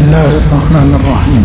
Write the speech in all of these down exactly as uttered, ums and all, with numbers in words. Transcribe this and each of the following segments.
الله الرحمن الرحيم.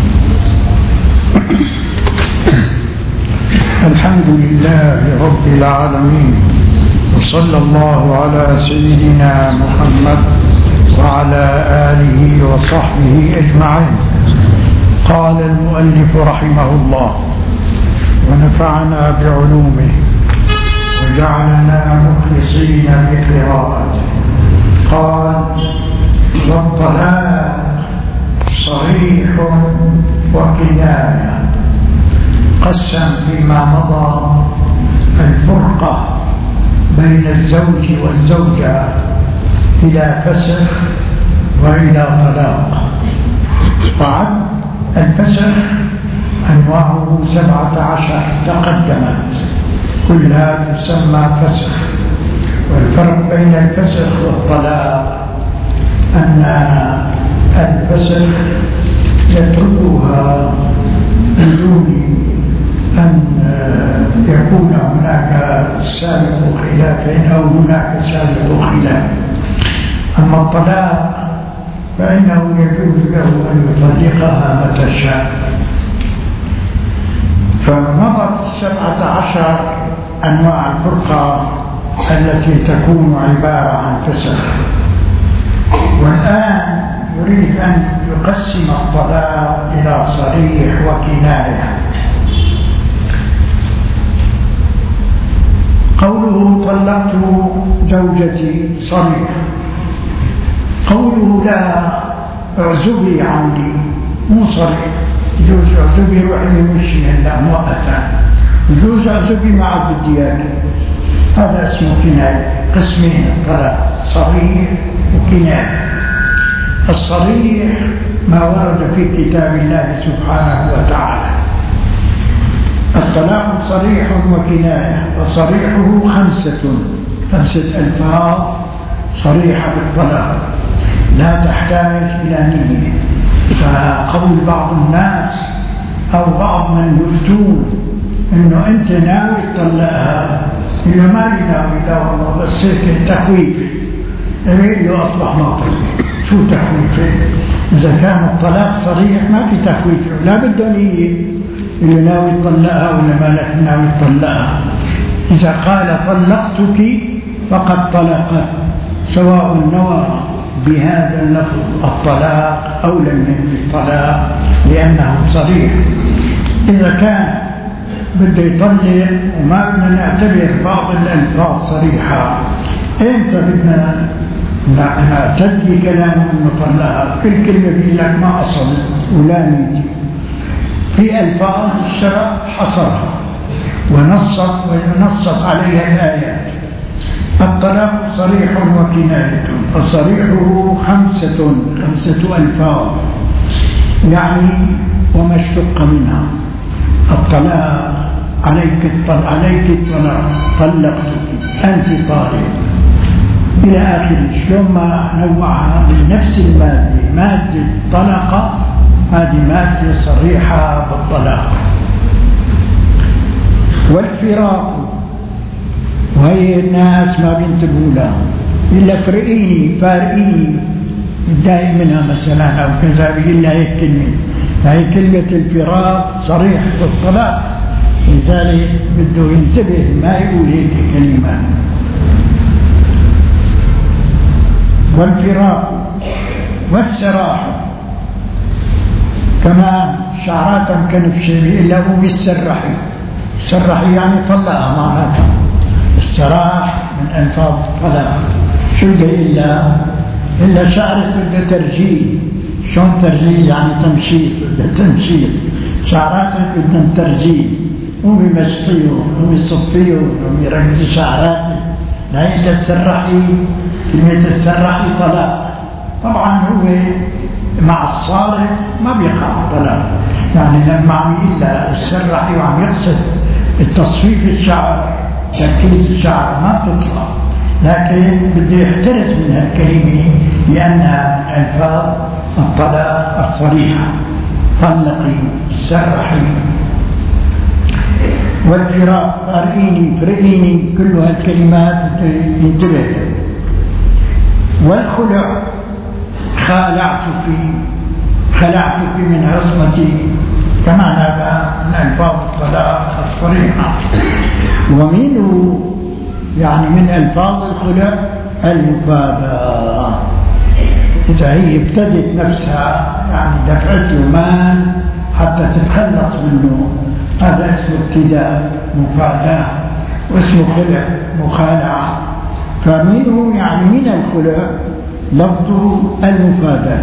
الحمد لله رب العالمين، وصلى الله على سيدنا محمد وعلى آله وصحبه أجمعين. قال المؤلف رحمه الله: ونفعنا بعلومه وجعلنا مخلصين بقراءته. قال: والطلاق صريح وكناية. قسم فيما مضى الفرقة بين الزوج والزوجة إلى فسخ وإلى طلاق. وعد الفسخ أنواعه سبعة عشر تقدمت، كلها تسمى فسخ. والفرق بين الفسخ والطلاق أن الفسخ يتركها بدون أن يكون هناك سابق خلاف أو هناك سابق خلاف. أما الطلاق فإنه يجوز له أن يطلقها متى شاء. فمضت السبعة عشر أنواع الفرقة التي تكون عبارة عن فسخ، والآن يريد أن يقسم الطلاق إلى صريح وكناية. قوله طلقت زوجتي صريح. قوله لا اعزبي عني مو صريح. يجوز اعزبي روحي مشي لا مؤقتا، يجوز اعزبي مع بدياك، هذا اسمه كناية. قسمين الطلاق: صريح وكناية. الصريح ما ورد في كتاب الله سبحانه وتعالى. الطلاق صريح وكناية، وصريحه خمسة خمسة ألفاظ صريحة بالطلاق لا تحتاج إلى نية. فقول بعض الناس أو بعض من يفتون إنه أنت ناوي تطلقها، إذا ما ناوي لا والله بس هيك تخويف، إيه أصبح ما طلق. شو تخويف؟ إذا كان الطلاق صريح ما في تخويف، لا بده نية اللي ناوي يطلقها ولا ما لك ناوي يطلقها. إذا قال طلقتك فقد طلقت، سواء نوى بهذا اللفظ الطلاق أو لم ينوي الطلاق، لأنه صريح. إذا كان بده يطلق وما بدنا نعتبر بعض الألفاظ صريحة، إمتى بدنا نعتد بكلامه انه طلقها؟ كل كلمه بيقول لك ما اصل ولا نيتي. في الفاظ الشرع حصرها ونصت ونصت عليها الايات. الطلاق صريح وكنايه، فصريحه خمسه خمسه الفاظ، يعني وما اشتق منها. الطلاق عليك الطلاق، عليك الطلاق، طلقتك، انت طالق، إلى آخره. شلون ما نوعها بنفس المادة، مادة طلقة، هذه مادة صريحة بالطلاق. والفراق، وهي الناس ما بينتبهوا لها، إلا فرقيني فارقيني متضايق منها مثلا أو كذا، بيقول لها هيك كلمة. هي كلمة الفراق صريحة الطلاق، لذلك بده ينتبه ما يقول هيك كلمات. والفراق والسراح كمان شعرات كنفشة إلا هو بالسرحي. السرحي يعني طلقها معناتها. السراح من ألفاظ الطلاق. شو إلا إلا شعرت بده ترجيل. شلون ترجيل؟ يعني تمشيط، بده تمشيط. شعرات بدهم ترجيل، مو بمشطيه مو بصفيه مو بيركز شعراته. لا إلا تسرحي، كلمة السرحي طلاق. طبعا هو مع الصالح ما بيقع طلاق، يعني لما عم إلا السرحي وعم يقصد التصفيف الشعر، تركيز الشعر، ما بتطلع. لكن بده يحترز من هالكلمة لأنها ألفاظ الطلاق الصريحة: طلقي، سرحي. والفراق، فارقيني، فرقيني، كل هالكلمات ينتبه. والخلع، خالعتك، خلعتك من عصمتي، كما هذا من ألفاظ الطلاق الصريحة. ومنه يعني من ألفاظ الخلع المفاداة، إذا هي ابتدت نفسها يعني دفعت له مال حتى تتخلص منه، هذا اسمه ابتداء مفاداة، واسمه خلع مخالعة. فمنه يعني من الخلع لفظه المفاداة.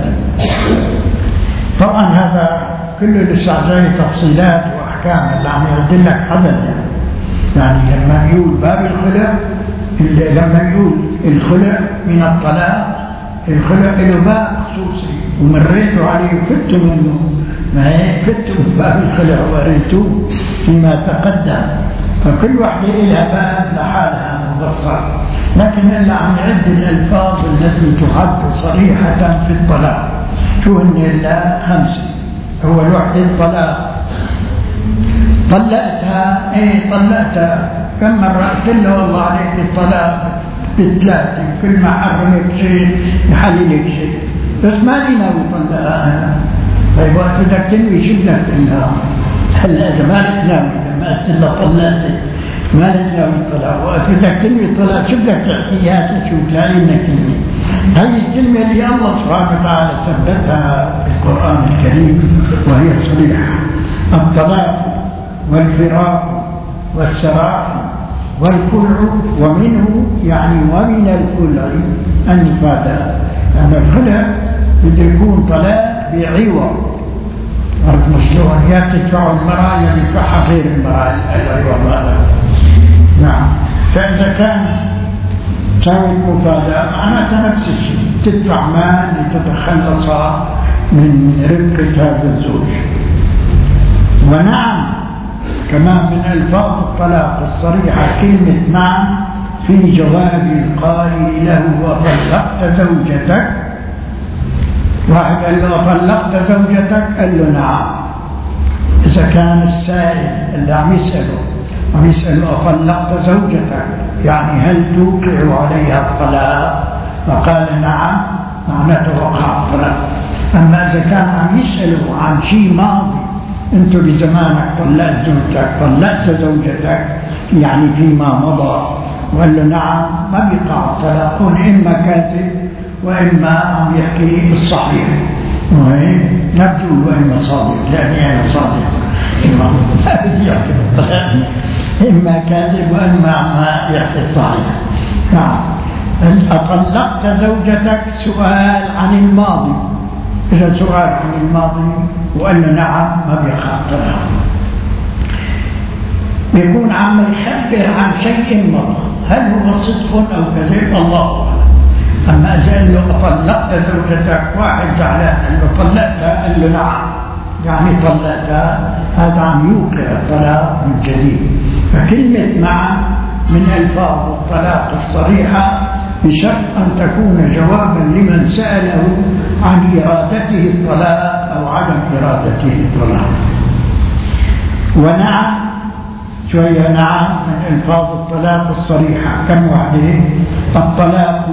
طبعا هذا كله لسه جاي تفصيلات وأحكام اللي عم يعد لك عدد، يعني لما يقول باب الخلع، لما يقول الخلع من الطلاق، الخلع له باب خصوصي ومريتوا عليه وفتوا منه، ما هيك فتوا من باب الخلع وريتوه فيما تقدم، فكل واحدة لها باب لحالها مفصل. لكن اللي عم يعد الألفاظ التي تعد صريحة في الطلاق شو هن؟ إلا خمسة. هو الوحدة الطلاق، طلقتها ايه طلقتها كم مرة؟ قلت له والله عليك الطلاق بالثلاثة، كل ما حرمك شيء يحللك شيء، بس ما لنا بطلقها أنا. طيب وقت بدك تنوي شو بدك تقولها؟ هلا إذا ما لك ناوي، لما قلت له طلقتك ما لك ناوي الطلاق، وقت بدك تنوي الطلاق شو بدك تحكيها؟ شو تلاقي لنا كلمة؟ هذه الكلمة اللي الله سبحانه وتعالى ثبتها في القرآن الكريم وهي الصريحة: الطلاق والفراق والسراح والخلع. ومنه يعني ومن الخلع المفاداة، لأن الخلع بده يكون طلاق بعوض، عرفت شلون؟ يا تدفع المرأة يا يدفعها غير المرأة العوض هذا. نعم. فإذا كان تساوي المفاداة معناتها نفس الشيء، تدفع مال لتتخلص من رفقة هذا الزوج. ونعم كما من ألفاظ الطلاق الصريحة كلمة نعم في جواب القائل له وطلقت زوجتك. واحد قال له وطلقت زوجتك، قال له نعم. إذا كان السائل اللي عم يسأله عم يسأله وطلقت زوجتك يعني هل توقع عليها الطلاق؟ فقال نعم، معناته وقع الطلاق. أما إذا كان عم يسأله عن شيء ماضي، أنت بزمانك طلقت زوجتك، طلقت زوجتك يعني فيما مضى، وقال له نعم، ما بيقع الطلاق، إما كاذب وإما عم يحكي الصحيح، نبدو وإما صادق، لأني أنا صادق، إما كاذب وإما عم يحكي الصحيح. نعم. أطلقت زوجتك سؤال عن الماضي، إذا سؤال عن الماضي وقال له نعم ما بيقع الطلاق، بيكون عم يخبر عن شيء مضى، هل هو صدق أو كذب الله أعلم. أما إذا قال له طلقت زوجتك، واحد زعلان قال له طلقتها، قال له نعم يعني طلقتها، هذا عم يوقع الطلاق من جديد. فكلمة نعم من ألفاظ الطلاق الصريحة بشرط أن تكون جوابا لمن سأله عن إرادته الطلاق أو عدم إرادته الطلاق. ونعم شوية نعم من ألفاظ الطلاق الصريحة كم واحدة؟ الطلاق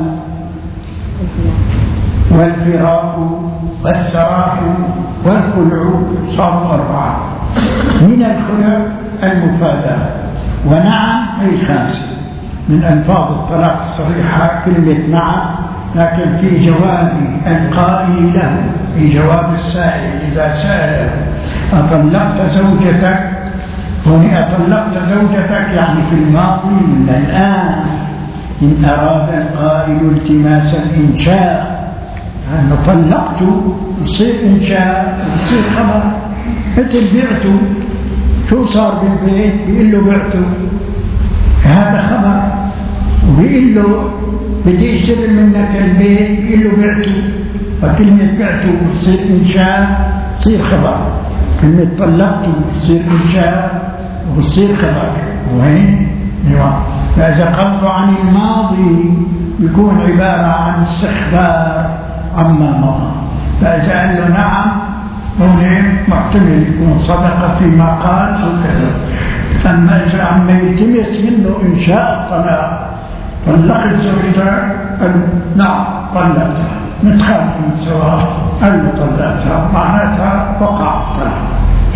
والفراق والسراح والخلع، صاروا أربعة. من الخلع المفاداة. ونعم أي خامسة من ألفاظ الطلاق الصريحة كلمة نعم، لكن في جواب القائل له، في جواب السائل إذا سأل أطلقت زوجتك، هنا أطلقت زوجتك يعني في الماضي من الآن، إن أراد القائل التماس الإنشاء، أنا طلقت يصير إنشاء يصير خبر، مثل بعته، شو صار بالبيت؟ بيقول له بعته، هذا خبر. وبيقول له بدي اشتري منك البيت، بيقول له بعته، فكلمة بعته بتصير إنشاء تصير خبر، كلمة طلقته بتصير إنشاء وبتصير خبر. وين؟ فإذا قلت عن الماضي يكون عبارة عن استخبار عما مضى. فإذا قال له نعم هنا محتمل يكون صدق فيما قال أو كذا. أما إذا عم يلتمس منه إنشاء الطلاق، طلقت زوجتها، قال نعم طلقتها، متخالفين سواء، قال له طلقتها، معناه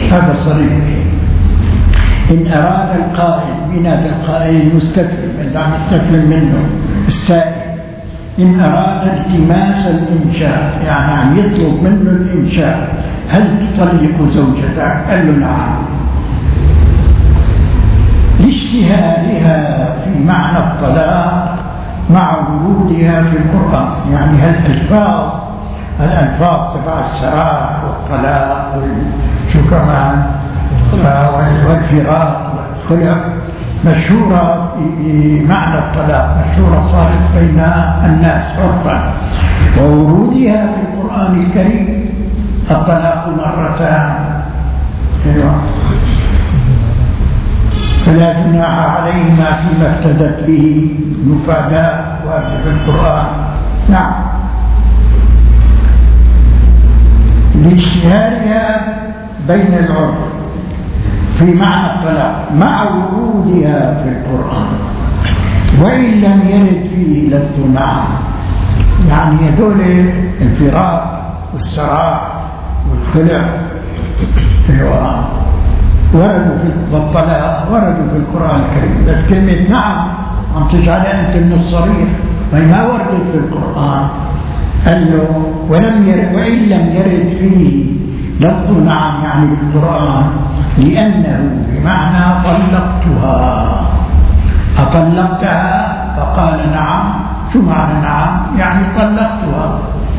هذا صريح. إن أراد القائل، من هذا القائل المستفهم اللي عم يستفهم منه السائل، إن أراد التماس الإنشاء، يعني عم يطلب منه الإنشاء، هل تطلق زوجتك؟ قال له نعم، لاشتهارها في معنى الطلاق مع ورودها في القرآن. يعني هالألفاظ الألفاظ تبع السراح والطلاق شو كمان والفراق والخلع مشهورة بمعنى الطلاق، مشهورة صارت بين الناس عرفا، وورودها في القرآن الكريم الطلاق مرتان. فلا جناح عليهما فيما افتدت به مفادات في القرآن. نعم، لاشتهارها بين العرف في معنى الطلاق مع ورودها في القرآن، وإن لم يرد فيه لفظ نعم. يعني هذول الفراق والسراح والخلع وردوا في الطلاق وردوا في القرآن الكريم، بس كلمة نعم عم تجعلها أنت من الصريح، وهي ما وردت في القرآن. قال له ولم يرد، وإن لم يرد فيه لفظ نعم يعني في القرآن، لأنه بمعنى طلقتها، أطلقتها؟ فقال نعم. شو معنى نعم؟ يعني طلقتها.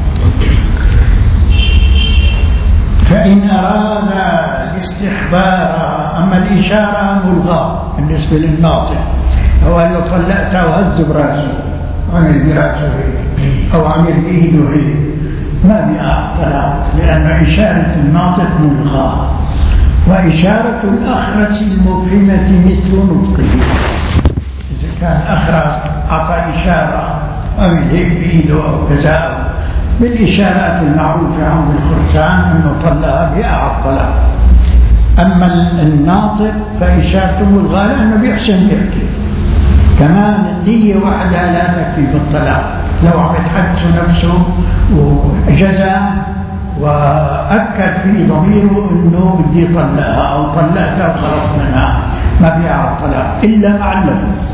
فإن أراد الاستحبار، أما الإشارة ملغاة بالنسبة للناطق، أو قال له طلقتها وهز براسه، عمل براسه أو عمل بإيده هيك، ما بها طلاق، لأن إشارة الناطق ملغاة، وإشارة الأخرس المفهمة مثل نطقه. إذا كان أخرس أعطى إشارة عمل هيك بإيده أو كذا بالإشارات المعروفة عند الخرسان أنه طلقها بها الطلاق. أما الناطق فإشارته ملغاة لأنه بيحسن يحكي. كمان النية وحدها لا تكفي في الطلاق، لو عم يتحدث نفسه وجزم وأكد في ضميره أنه بدي يطلقها أو طلقتها وخلص منها، ما بيها الطلاق إلا مع اللفظ.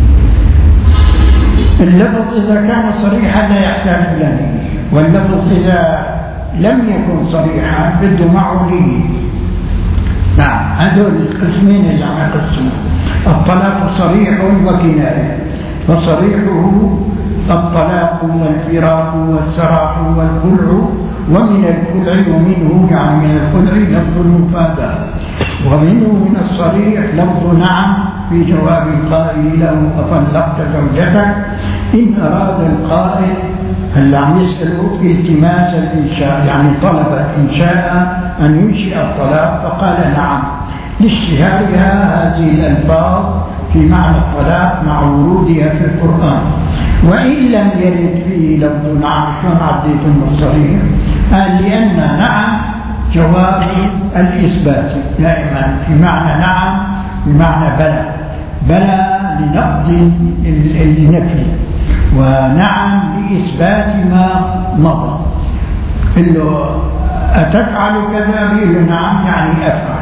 اللفظ إذا كان صريحا لا يحتاج إلى نية، واللفظ إذا لم يكن صريحا بده معه نية. نعم، هذول القسمين اللي عم يقسموا. الطلاق صريح وكناية، فصريحه الطلاق والفراق والسراح والخلع، ومن الخلع ومنه يعني من الخلع لفظ المفاداة، ومنه من الصريح لفظ نعم في جواب القائل له أطلقت زوجتك، إن أراد القائل اللي عم يسأله التماس الإنشاء، يعني طلب إنشاء أن ينشئ الطلاق، فقال نعم لاشتهارها هذه الألفاظ في معنى الطلاق مع ورودها في القرآن. وإن لم يرد فيه لفظ نعم، شلون عديت من الصريح؟ قال لأن نعم جواب الإثبات دائما في معنى نعم بمعنى بلى، بلى لنقض النفي، ونعم لإثبات ما مضى. قل له أتفعل كذا؟ قل له نعم يعني أفعل.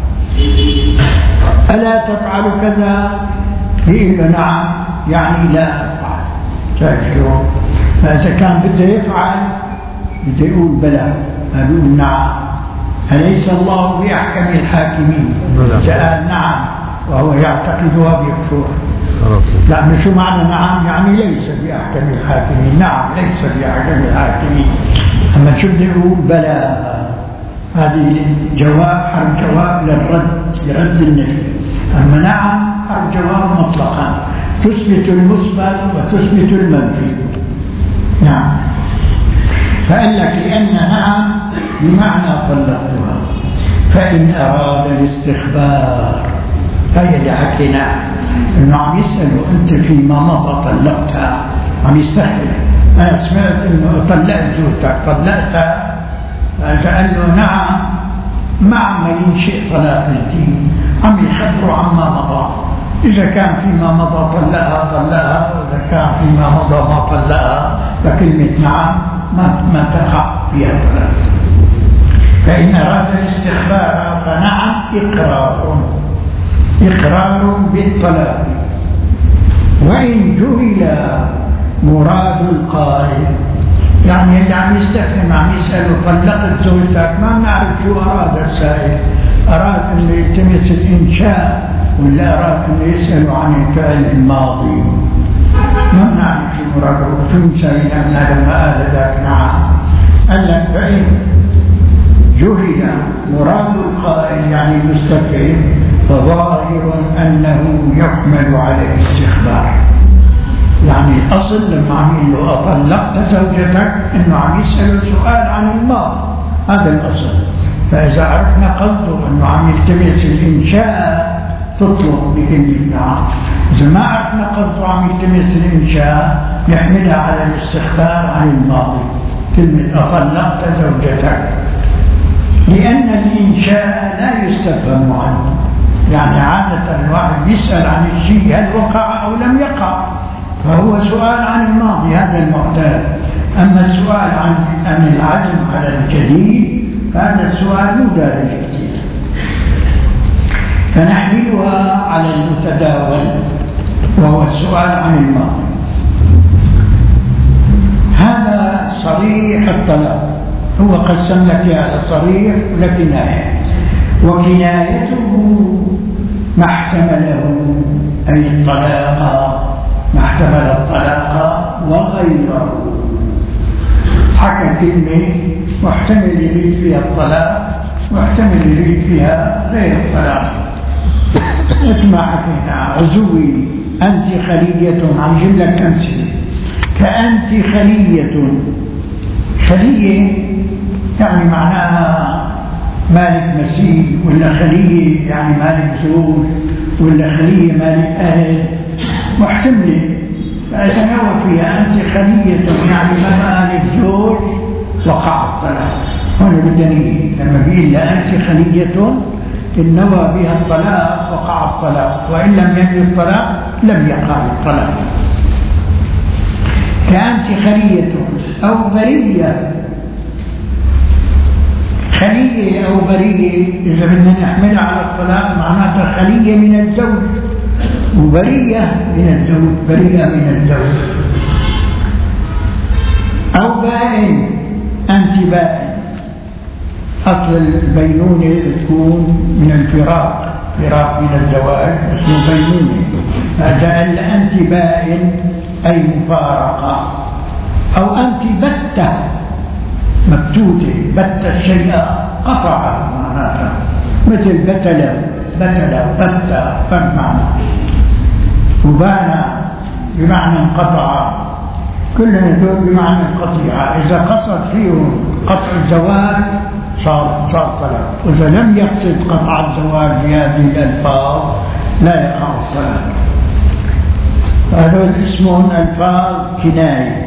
ألا تفعل كذا؟ قل له نعم يعني لا أفعل. شايف شلون؟ فإذا كان بده يفعل بده يقول بلى، يقول نعم. أليس الله بأحكم الحاكمين؟ قال نعم وهو يعتقدها بيكفر. لأن شو معنى نعم؟ يعني ليس بأحكم الحاكمين. نعم ليس بأحكم الحاكمين. أما شو بده يقول؟ بلى. هذه جواب حرف جواب للرد، لرد النفي. أما نعم حرف جواب مطلقا تثبت المثبت وتثبت المنفي. نعم. فقال لك لأن نعم بمعنى طلقتها، فإن أراد الاستخبار، هي اللي حكينا إنه عم يسأله أنت فيما مضى طلقتها، عم يستخبر. أنا سمعت إنه طلقت زوجتك، طلقتها؟ فقال له نعم، ما عم ينشئ طلاق جديد، عم يخبروا عما مضى. إذا كان فيما مضى طلقها طلقها، وإذا كان فيما مضى ما طلقها، فكلمة نعم ما ما تقع فيها طلاق. فإن أراد الاستخبار فنعم إقرار إقرار بالطلاق. وإن جهل مراد القائل، يعني اللي عم يستفهم عم يسأله طلقت زوجتك، ما بنعرف شو أراد السائل، أراد أن يلتمس الإنشاء ولا أراد أن يسأل عن الفعل الماضي، ما بنعرف شو مراده شو مسوي من هذا المآل ذاك. نعم قال لك فإن جهل مراد القائل يعني المستفهم فظاهر أنه يحمل على الاستخبار. يعني الأصل لما عم يقول له أطلقت زوجتك إنه عم يسأل سؤال عن الماضي، هذا الأصل. فإذا عرفنا قصده إنه عم يلتمس الإنشاء تطلق بكلمة نعم. إذا ما عرفنا قصده عم يلتمس الإنشاء يحملها على الاستخبار عن الماضي، كلمة أطلقت زوجتك، لأن الإنشاء لا يستفهم عنه. يعني عادة الواحد يسأل عن الشيء هل وقع أو لم يقع، فهو سؤال عن الماضي، هذا المعتاد. أما السؤال عن عن العزم على الجديد فهذا السؤال مو دارج كثير، فنحملها على المتداول وهو السؤال عن الماضي. هذا صريح الطلاق، هو قسم لك هذا صريح لكناية، وكنايته ما احتمله أي الطلاق، ما احتمل الطلاق وغيره. حكى كلمة محتمل يريد فيها الطلاق واحتمل يريد فيها غير الطلاق. مثل ما حكينا عزوي أنت خلية، عم جيب لك أمثلة كأنت خلية. خلية يعني معناها مالك مسيح، ولا خلية يعني مالك زوج، ولا خلية مالك أهل، محتملة. فإذا نوى فيها أنت خلية يعني ما مالك زوج وقع الطلاق. هنا بدني لما بيقول لا أنت خلية النوى بها الطلاق وقع الطلاق، وإن لم ينوي الطلاق لم يقع الطلاق. كأنت خلية أو برية. خلية أو برية إذا بدنا نحملها على الطلاق معناتها خلية من الزوج وبرية من الزوج، بريئة من الزوج. أو بائن، أنت بائن. أصل البينونة تكون من الفراق، فراق من الزواج اسمه بينونة. فقال أنت بائن أي مفارقة. أو أنت بتة، مبتوتة، بت الشيء قطع معناتها، مثل بتلة بتلة بتة فالمعنى. وبان بمعنى انقطع، كلهم دول بمعنى القطيعة. إذا قصد فيهم قطع الزواج صار صار طلاق، وإذا لم يقصد قطع الزواج بهذه الألفاظ لا يقع الطلاق. فهذول اسمهم ألفاظ كناية.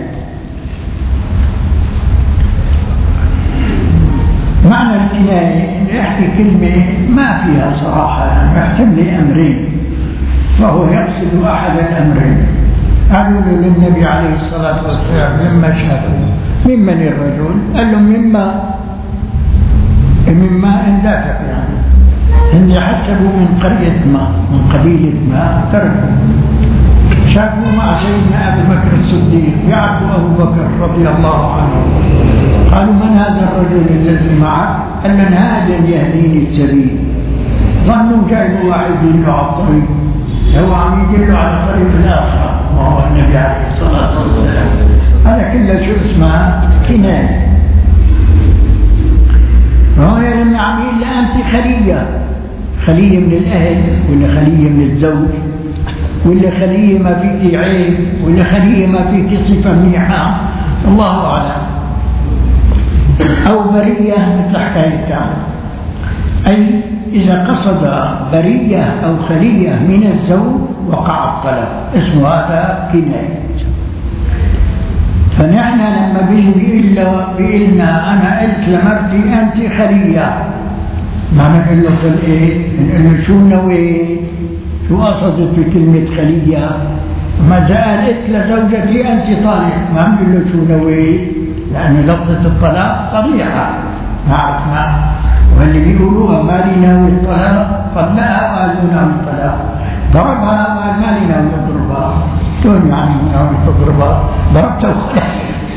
معنى الكناية إن يحكي كلمة ما فيها صراحة، يعني يحتمل أمرين، فهو يقصد أحد الأمرين. قالوا للنبي عليه الصلاة والسلام لما شافوا ممن الرجل، قال لهم مما مما اندافع، يعني إن حسبوا من قرية ما، من قبيلة ما، تركوا. شافوا مع سيدنا أبي بكر الصديق، يعرفوا أبو بكر رضي الله عنه، قالوا من هذا الرجل الذي معك؟ قال من هذا يهديني السبيل. ظنوا جايبوا واحد يدله على الطريق، هو عم يدله على الطريق الآخر وهو النبي عليه الصلاة والسلام. هذا كله شو اسمه؟ كناية. وهنا لما عم يقول أنت خلية، خلية من الأهل ولا خلية من الزوج، ولا خلية ما فيك عيب، ولا خلية ما فيك صفة منيحة، الله أعلم. أو برية مثل حكاية، أي إذا قصد برية أو خلية من الزوج وقع الطلاق، اسم هذا كناية. فنحن لما بيجي بيقلنا أنا قلت لمرتي أنت خلية، ما نقول له قل إيه؟ نقول له شو نويت؟ شو قصدت في كلمة خلية؟ ما زال قلت لزوجتي أنت طالق، ما نقول له شو نويت؟ لأن لفظة الطلاق صريحة، نعرف ما واللي بيقولوها ما لي ناوي الطلاق طلقها قالوا ناوي الطلاق، ضربها قال ما لي ناوي اضربها، شلون يعني ناوي تضربها؟ ضربتها وخلاص.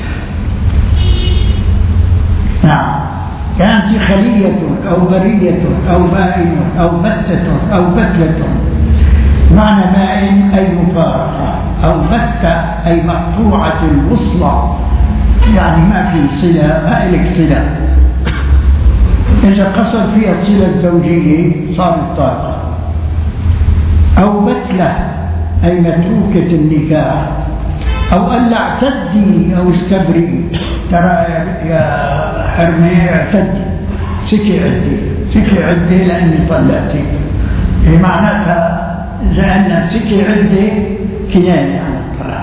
نعم. كانت خلية أو برية أو بائن أو بتة أو بتلة. معنى بائن أي مفارقة، أو بتة أي مقطوعة الوصلة، يعني ما في صلة، ما إلك صلة. إذا قصر فيها صلة زوجية صارت طاقة. أو بتلة أي متروكة النكاح. أو ألا اعتدي أو استبرئي، ترى يا حرمي اعتدي، سكي عدي، سكي عدي لأني طلعتي. هي معناتها إذا أن سكي عدي كناية عن الطلاق.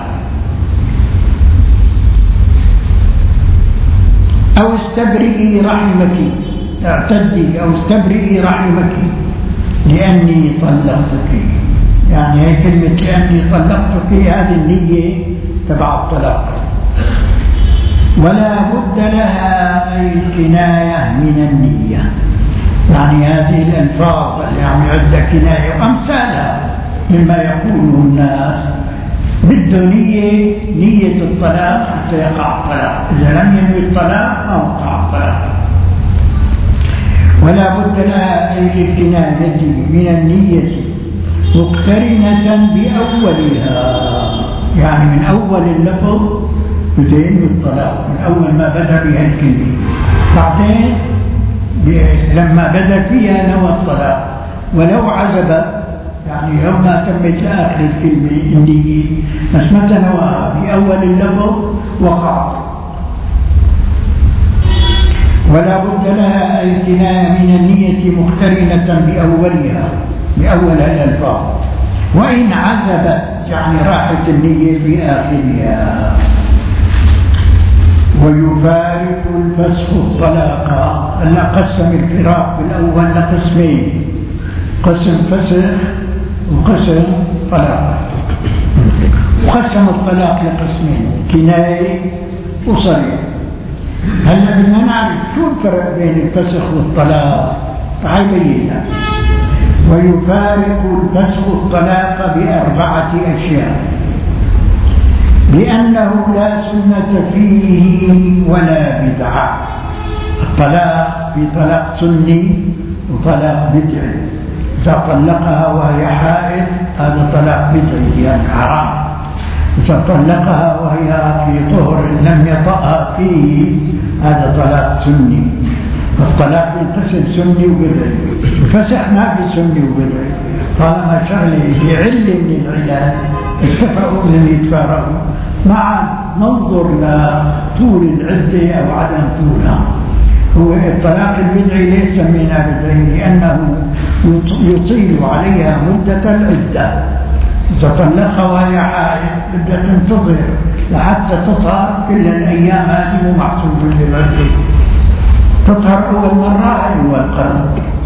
أو استبرئي رحمك، اعتدي أو استبرئي رحمك لأني طلقتك. يعني هي كلمة لأني طلقتك هذه النية تبع الطلاق. ولا بد لها أي الكناية من النية، يعني هذه الألفاظ اللي عم يعد كناية وأمثالها مما يقوله الناس بده نية، نية الطلاق حتى يقع الطلاق، إذا لم ينوي الطلاق ما وقع الطلاق. ولا بد لها أي الكناية من النية مقترنة بأولها، يعني من أول اللفظ بدين بالطلاق، من أول ما بدأ بها الكلمة، بعدين لما بدأ فيها نوى الطلاق. ولو عزب، يعني يوم ما تمت آخر الكلمة النية بس متى نواها بأول اللفظ وقع. ولا بد لها أي كناية من النية مقترنة بأولها، بأول الألفاظ. وإن عزبت يعني راحت النية في آخرها. ويفارق الفسخ الطلاق. ألا قسم الفراق بالأول لقسمين، قسم فسخ وقسم طلاق. وقسم الطلاق لقسمين، كناية وصريح. هلا بدنا نعرف شو الفرق بين الفسخ والطلاق، تعال بينا. ويفارق الفسخ الطلاق بأربعة أشياء: لأنه لا سنة فيه ولا بدعة. الطلاق في طلاق سني وطلاق بدعي. إذا طلقها وهي حائض هذا طلاق بدعي يعني حرام. إذا طلقها وهي في طهر لم يطأها فيه هذا طلاق سني. الطلاق ينقسم سني وبدعي. الفسخ ما في سني وبدعي، طالما شغله بعلة من العلل اتفقوا ان يتفارقوا مع ننظر لطول العدة او عدم طولها. هو الطلاق البدعي ليس سميناه بدعي لانه يطيل عليها مدة العدة. إذا طلقها وهي حائض بدها تنتظر لحتى تطهر، كل الأيام هذه مو محسوبة للعدة. تطهر أول مرة أول قرن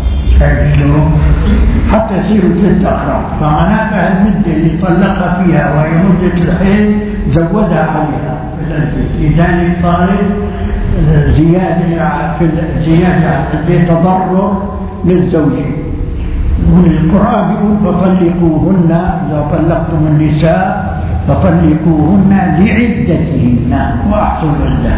حتى يصيروا ثلاث أقران، فمعناتها المدة اللي طلقها فيها وهي مدة الحيض زودها عليها في العدة، لذلك صارت زيادة في زيادة تضرر للزوجين. والقرآن يقول فطلقوهن إذا طلقتم النساء فطلقوهن لعدتهن وأحصوا العدة،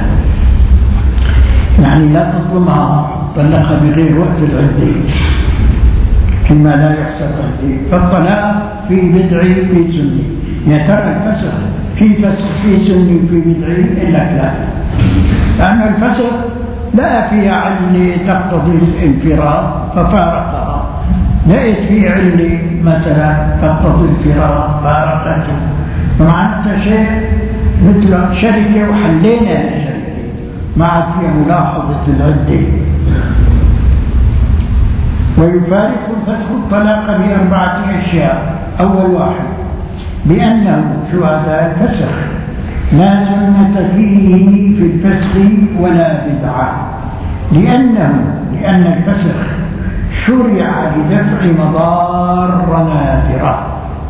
يعني لا تظلمها طلقها بغير وقت العدة فيما لا يحسب عدة. فالطلاق في بدعي في سني. يا ترى الفسخ في فسخ في سني وفي بدعي؟ إلا لا، لأن الفسخ لا فيها علة تقتضي الانفراد ففارقها، لقيت في علة مثلا تقتضي الفراق فارقته، فمعناتها شيء مثل شركة وحلينا الشركة ما عاد فيها ملاحظة العدة. ويفارق الفسخ الطلاق بأربعة أشياء. أول واحد بأنه شو هذا الفسخ لا سنة فيه في الفسخ ولا بدعة، لأنه لأن الفسخ شرع لدفع مضار نادرة.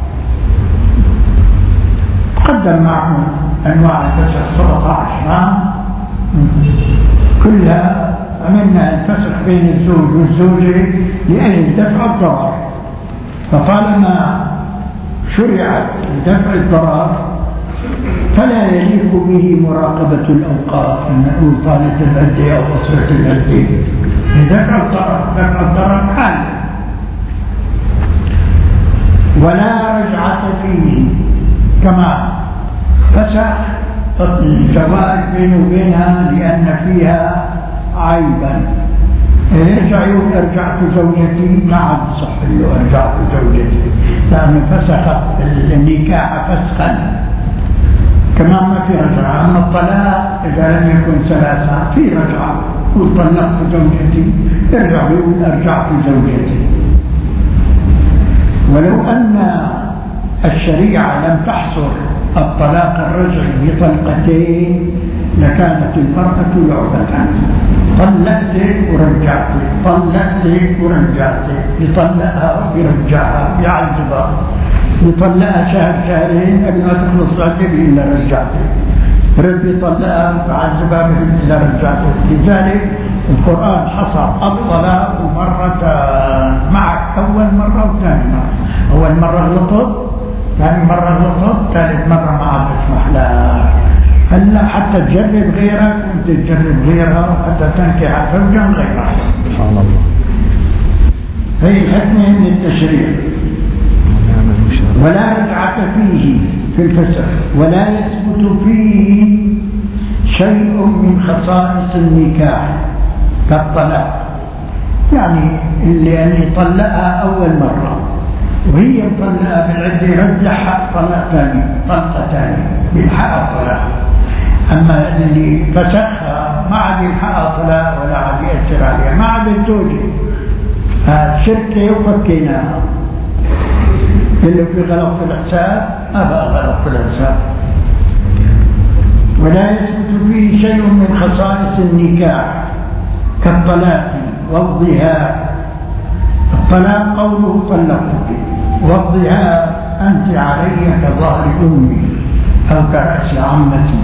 قدم معهم أنواع الفسخ سبعة عشر كلها عملنا الفسخ بين الزوج والزوجة لأجل دفع الضرر، فطالما شرعت لدفع الضرر فلا يليق به مراقبة الأوقات، نقول طالة العدة أو أسرة العدة لدفع الضرر، دفع الضرر حال. ولا رجعة فيه، كما فسخ الزواج بينه وبينها لأن فيها عيبا، يرجع يقول أرجعت زوجتي، ما عاد صح له أرجعت زوجتي، لأنه فسخ النكاح فسخا، كمان ما في رجعة. أما الطلاق إذا لم يكن ثلاثة في رجعة، يقول طلقت زوجتي، ارجع يقول أرجعت زوجتي. ولو أن الشريعة لم تحصر الطلاق الرجعي بطلقتين لكانت المرأة لعبة، طلقتك ورجعتك، طلقتك ورجعتك، يطلقها ويرجعها، يعذبها، يطلقها شهر شهرين قبل ما تخلص العدة إلا رجعتك، رد يطلقها ويعذبها إلا رجعتك. لذلك القرآن حصر الطلاق مرتان معك، أول مرة وثاني مرة. أول مرة غلطت، ثاني مرة غلطت، ثالث مرة ما عاد اسمح لها. هلا حتى تجرب غيرك وانت تجرب غيرها حتى تنكح زوجا غيرها. سبحان الله. هي الحكمة من التشريع. ولا رجعة فيه في الفسخ، ولا يثبت فيه شيء من خصائص النكاح كالطلاق، يعني اللي أن يطلقها أول مرة وهي مطلقة بالعدة يرجعها طلاق ثاني، طلقة ثاني بالحق الطلاق. أما اللي فسخها ما عاد يلحقها طلاق ولا عاد يأثر عليها، ما عاد الزوجة هذا شركة وفكيناها. اللي في غلط في الحساب ما بقى غلط في الحساب. ولا يثبت فيه شيء من خصائص النكاح كالطلاق والظهار. الطلاق قوله طلقتك، والظهار أنت علي كظهر أمي أو كرأس عمتي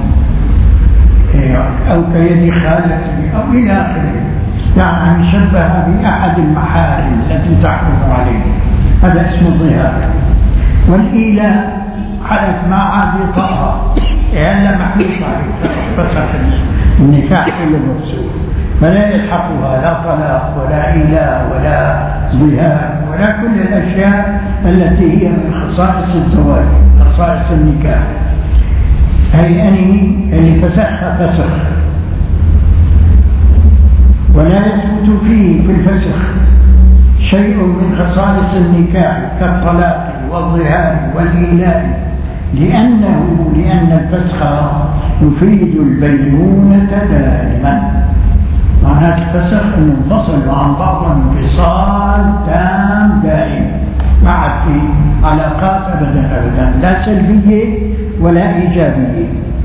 أو كيد خالتي أو إلى آخره، يعني شبه بأحد المحارم التي تحكم عليه، هذا اسمه الظهار. والإيلاء حلف ما عاد يطأها إلا محلوف عليه، فسخ النكاح كله مفسوح، فلا يلحقها لا طلاق ولا إيلاء ولا ظهار ولا كل الأشياء التي هي من خصائص الزواج، خصائص النكاح. هي أني اللي فسخها فسخ. ولا يثبت فيه في الفسخ شيء من خصائص النكاح كالطلاق والظهار والإيلاء، لأنه لأن الفسخ يفيد البينونة دائما. معناه الفسخ أنه انفصلوا عن بعضهم انفصال تام دائم، ما عاد في علاقات أبدا أبدا، لا سلبية ولا إيجابية.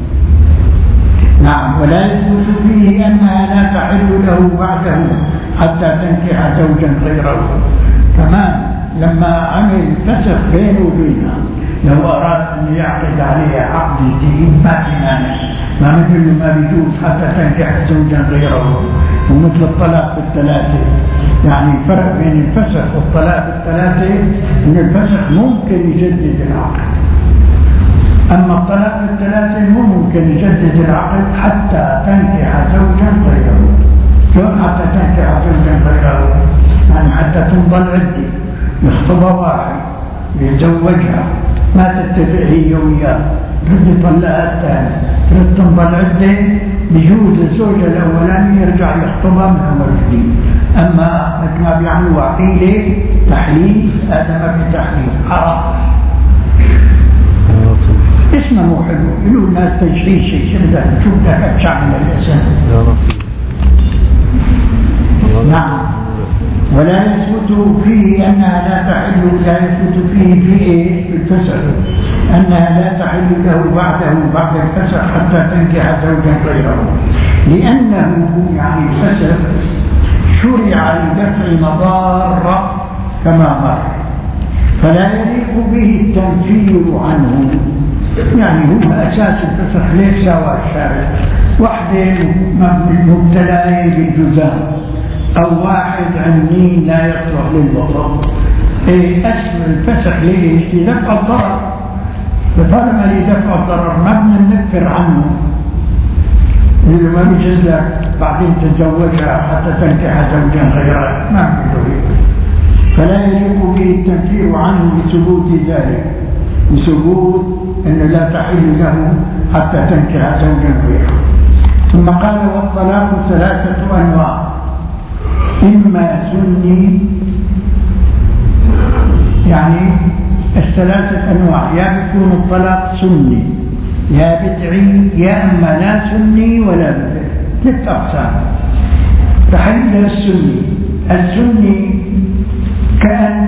نعم. ولا يثبت فيه أنها لا تحل له بعده حتى تنكح زوجا غيره. كمان لما عمل فسخ بينه وبينها لو أراد أن يعقد عليها عقد جديد ما في مانع، ما مثل ما بيجوز حتى تنكح زوجا غيره. ومثل الطلاق بالثلاثة، يعني الفرق بين الفسخ والطلاق بالثلاثة أن الفسخ ممكن يجدد العقد، أما الطلاق بالثلاثة مو ممكن يجدد العقد حتى تنكح زوجا غيره. شلون حتى تنكح زوجا غيره؟ يعني حتى تنضل عدة، يخطبها واحد يتزوجها، ما تتفق هي وياه، رد يطلقها الثاني، رد تنضل عدة، بجوز الزوجة الأولاني يرجع يخطبها من أول جديد. أما مثل ما بيعملوا حيلة تحليل، هذا ما في تحليل، حرام. اسمه مو حلو، يقولوا الناس تجريش شيء كذا، شوف ده شعب من الاسم. نعم. ولا يثبت فيه أنها لا تحل، لا يثبت فيه في إيه؟ في الفسخ أنها لا تحل له بعده بعد الفسخ حتى تنكح زوجا غيره، لأنه يعني الفسخ شرع لدفع مضار كما مر، فلا يليق به التنفير عنه. يعني هو أساس الفسخ ليس سوى الشارع، وحدة مبتلى بالجزام أو واحد عنين لا يصلح للوطن، إيه أسم الفسخ ليش؟ لدفع الضرر، فطالما لدفع الضرر ما بدنا نكفر عنه، اللي ما بيجوز لك بعدين تتزوجها حتى تنكح زوجا غيره ما بده، فلا يليق به التنفير عنه بثبوت ذلك، بثبوت أنه لا تحل له حتى تنكح زوجا غيره. ثم قال والطلاق ثلاثة أنواع، إما سني، يعني الثلاثة أنواع، يا بيكون الطلاق سني يا بدعي يا أما لا سني ولا بدعي، ثلاث أقسام. تحل السني، السني كأن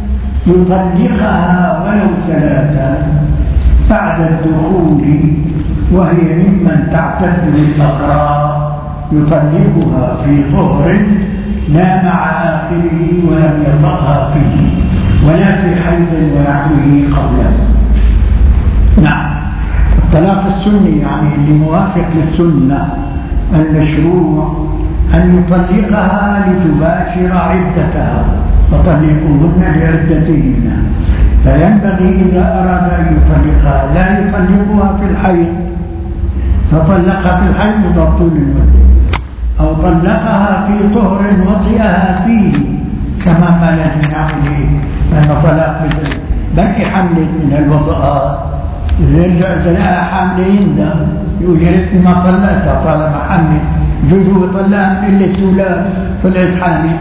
يطلقها ولو ثلاثة بعد الدخول، وهي ممن تعتد بالأقراء، يطلقها في طهر لا مع آخره ولم يطأها فيه ولا في حيض ونحوه قبله. نعم، الطلاق السني يعني اللي موافق للسنة المشروع أن يطلقها لتباشر عدتها، وطلقوهن لعدتهن، فينبغي إذا أراد أن يطلقها لا يطلقها في الحيض فطلقها في الحيض طول المدة، أو طلقها في طهر وطئها فيه كما ما لازم عليه، لأن طلاق بكي حملت من الوطئات، إذا يرجع زلقها حملة يندم يقول يا ريتني ما طلقتها طالما حملت، جوزه طلقها إلا الأولاد طلعت حامل.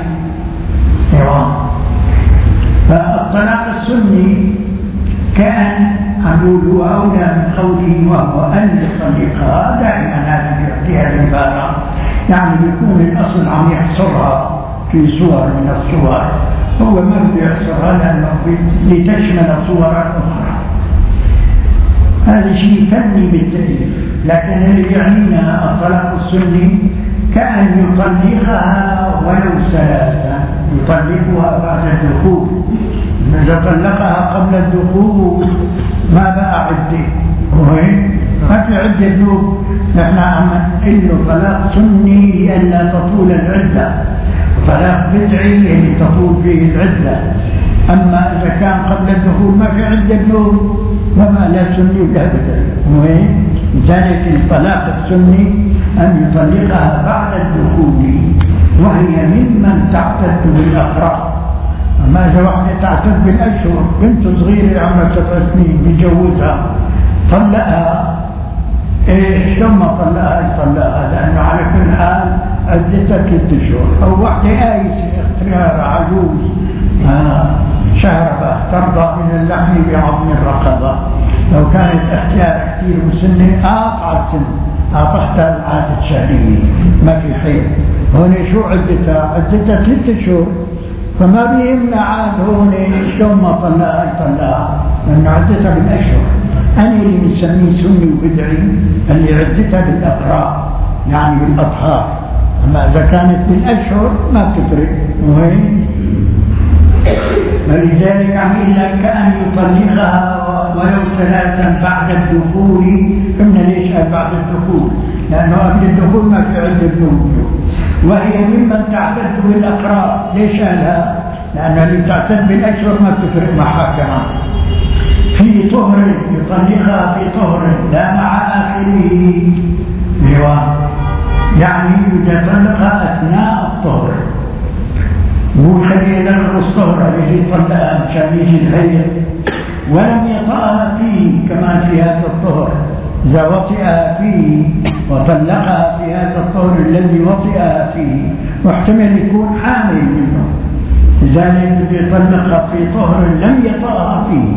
فالطلاق السني كأن عدول أولى من قوله وهو أن يطلقها دائما، هذه العبارة يعني يكون الأصل عم يحصرها في صور من الصور، هو ما بده يحصرها لأنه لتشمل صورا أخرى. هذا شيء فني بالتأليف، لكن اللي يعنينا الطلاق السني كأن يطلقها ولو ثلاثة، يطلقها بعد الدخول، إذا طلقها قبل الدخول ما بقى عدة، ما في عدة نوب، نحن عم نقول له طلاق سني لئلا تطول العدة، طلاق بدعي اللي تطول فيه العدة. أما إذا كان قبل الدخول ما في عدة نوب وما لا سني ولا بدعي، لذلك الطلاق السني أن يطلقها بعد الدخول وهي ممن تعتد بالأقراء. أما إذا واحدة تعتد بالأشهر، بنت صغيرة عمرها سبع سنين بيجوزها طلقها، إيه ثم طلقها يطلقها، لأنه على كل حال عدتها ثلاث أشهر. أو واحدة آيسة اختيار عجوز آه شهربة ترضى من اللحم بعظم الرقبة، لو كانت اختيار كثير مسنة أقطع السن أعطتها العادة الشهرية ما في حيل، هون شو عدتها؟ عدتها ثلاث أشهر، فما بيهمنا عاد هون شلون ما طلقها يطلقها، لأنه عدتها بالأشهر. أنا اللي بنسميه سني وبدعي اللي عدتها بالأقراء يعني بالأطهار، أما إذا كانت بالأشهر ما بتفرق. وهي فلذلك عم إلا كأن يطلقها ولو ثلاثا بعد الدخول. قلنا ليش بعد الدخول؟ لأنه قبل الدخول ما في عدة بنوب، وهي ممن تعتد بالأقراء. ليش قالها؟ لأنها اللي تعتد بالأشهر ما بتفرق معها كمان. في طهر يطلقها في طهر لا مع آخره، يعني يطلقها أثناء الطهر، مو خليه يدرس طهرها يجي يطلقها مشان يجي الحيض، ولم يطأها فيه كمان في هذا الطهر. إذا وطئها فيه وطلقها في هذا الطهر الذي وطئها فيه محتمل يكون حامل منه، لذلك يطلقها في طهر لم يطأها فيه.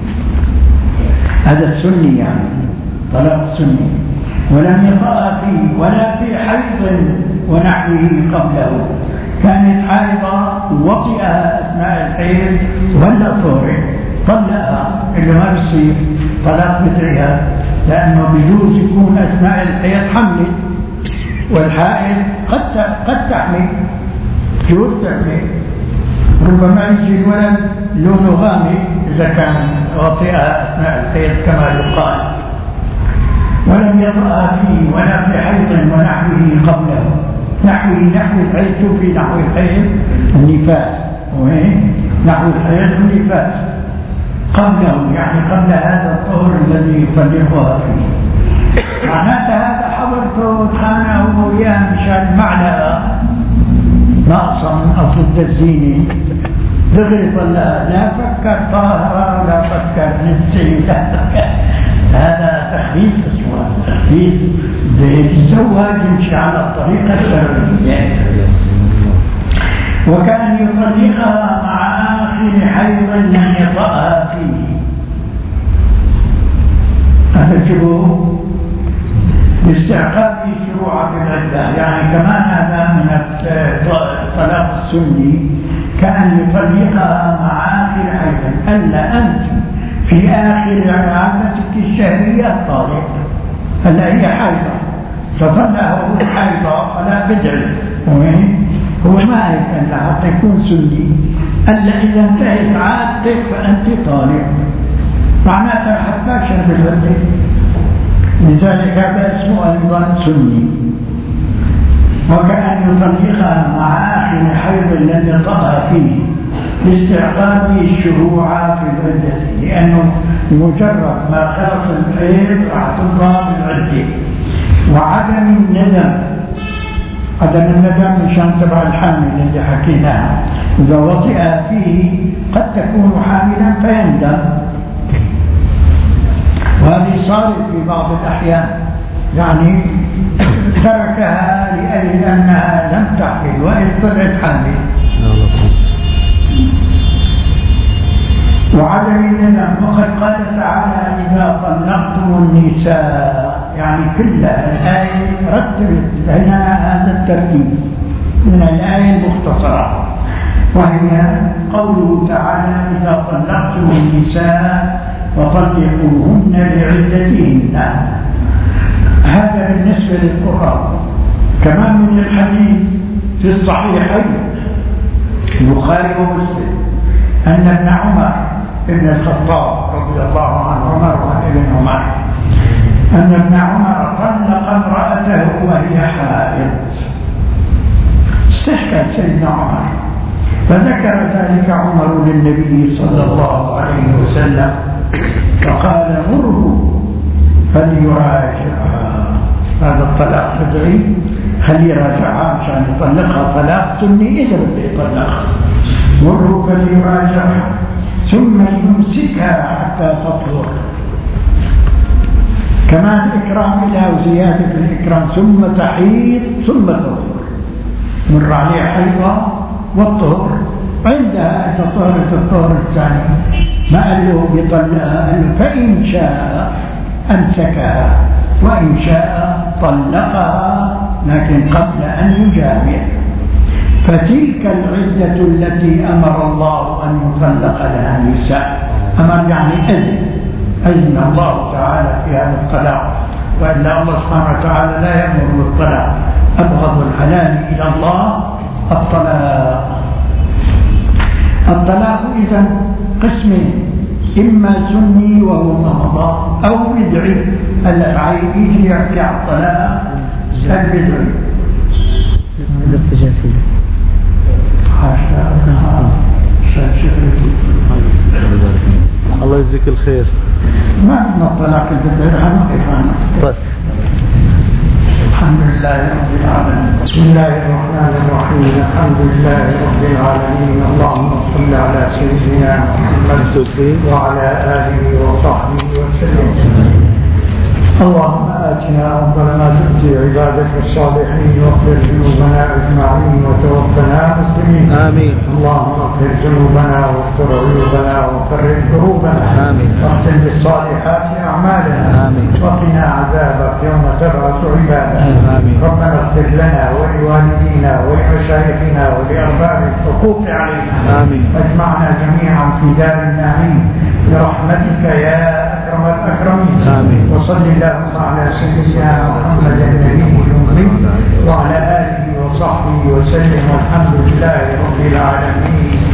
هذا السني يعني طلاق السني، ولم يطأها فيه ولا في حيض ونحوه قبله، كانت حائضة وطئها أثناء الحيض ولا طهر طلقها، اللي ما بيصير طلاق بدعيها، لأنه بيجوز يكون أثناء الحيض حمل، والحائض قد قد تحمل، جوز تحمل، ربما يجي الولد لونه غامق إذا كان وطئها أثناء الحيض كما يقال. ولم يطأ فيه ولا في حيض ونحوه قبله. نحوه نحو الحيض في نحو الحيض النفاس، وين نحو الحيض النفاس قبله، يعني قبل هذا الطهر الذي يطلقها فيه. معناتها هذا حضرته خانه وياه مشان معنى ناقصا من أصل الزيني دغري طلع، لا فكر طاهرة ولا فكر نسي لا فكر. هذا تخبيث اسمه تخبيث بالزواج يمشي على الطريقة الشرعية. وكان يطلقها مع آخر حيض لم يطأها فيه. هذا شبه باستعقاب شروع في العدة، يعني كمان هذا من الطلاق السني، كان يطلقها مع آخر حيض. ألا أنت في آخر عادتك الشهرية طالق، هلا هي حيضة فظلها هو حيضة فلا بدعي، هو ما هيك ألا حتى يكون سني. ألا إذا انتهت عادتك فأنت طالق، معناتها حتى شرب العدة. لذلك هذا اسمه أيضا سني. وكأن يطلقها مع آخر حيض الذي يطأها فيه لاستعقاب الشروع في العدة، لأنه مجرد ما خلص الحيض راح تنقى بالعدة. وعدم الندم، عدم الندم مشان تبع الحامل اللي حكيناها، إذا وطئ فيه قد تكون حاملا فيندم، وهذه صارت في بعض الأحيان، يعني تركها لأجل أنها لم تحمل وإذ طلعت حامل. وعدم الندم، وقد قال تعالى إذا طلقتم النساء، يعني كل الآية رتبت هنا هذا الترتيب من الآية المختصرة، وهي قوله تعالى إذا طلقتم النساء وطلقوهن لعدتهن. هذا بالنسبة للقرآن. كمان من الحديث في الصحيحين البخاري ومسلم أن ابن عمر ابن الخطاب رضي الله عنه عمر وابن عمر أن ابن عمر طلق امرأته وهي حائض. استشكى سيدنا عمر فذكر ذلك عمر للنبي صلى الله عليه وسلم فقال مره فليراجعها. هذا الطلاق بدعي، خليه يراجعها عشان يطلقها طلاق سني إذا بده يطلقها. مره فليراجعها ثم يمسكها حتى تطهر. كمان إكرام لها وزيادة في الإكرام، ثم تحيض ثم تطهر، مر عليه حيضة والطهر، عندها إذا طهرت الطهر الثاني ما قال له يطلقها، قال له فإن شاء أمسكها وإن شاء طلقها، لكن قبل أن يجامع. فتلك العدة التي أمر الله أن يطلق لها النساء. أمر يعني أذن أذن الله تعالى في هذا الطلاق، وإلا الله سبحانه وتعالى لا يأمر بالطلاق. أبغض الحلال إلى الله الطلاق. الطلاق إذن قسمين، إما سني وهو مهضى أو بدعي. الأفعال يجي يحكي على الطلاق البدعي. الله يجزيك الخير. ما بدنا الطلاق البدعي، حنقف عنه. طيب. الحمد لله رب العالمين. بسم الله الرحمن الرحيم. الحمد لله رب العالمين. اللهم صل على سيدنا محمد وعلى آله وصحبه وسلم. اللهم آتنا أفضل ما تؤتي عبادك الصالحين، واغفر ذنوبنا أجمعين وتوفنا مسلمين. آمين. اللهم اغفر ذنوبنا واستر عيوبنا وفرج كروبنا. آمين. واختم بالصالحات أعمالنا. آمين. وقنا عذابك يوم تبعث عبادك. آمين. ربنا اغفر لنا ولوالدينا ولمشايخنا ولأرباب الحقوق علينا. آمين. واجمعنا جميعا في دار النعيم برحمتك يا أكرم الأكرمين. آمين. وصل اللهم على سيدنا محمد النبي الأمي وعلى آله وصحبه وسلم، والحمد لله رب العالمين.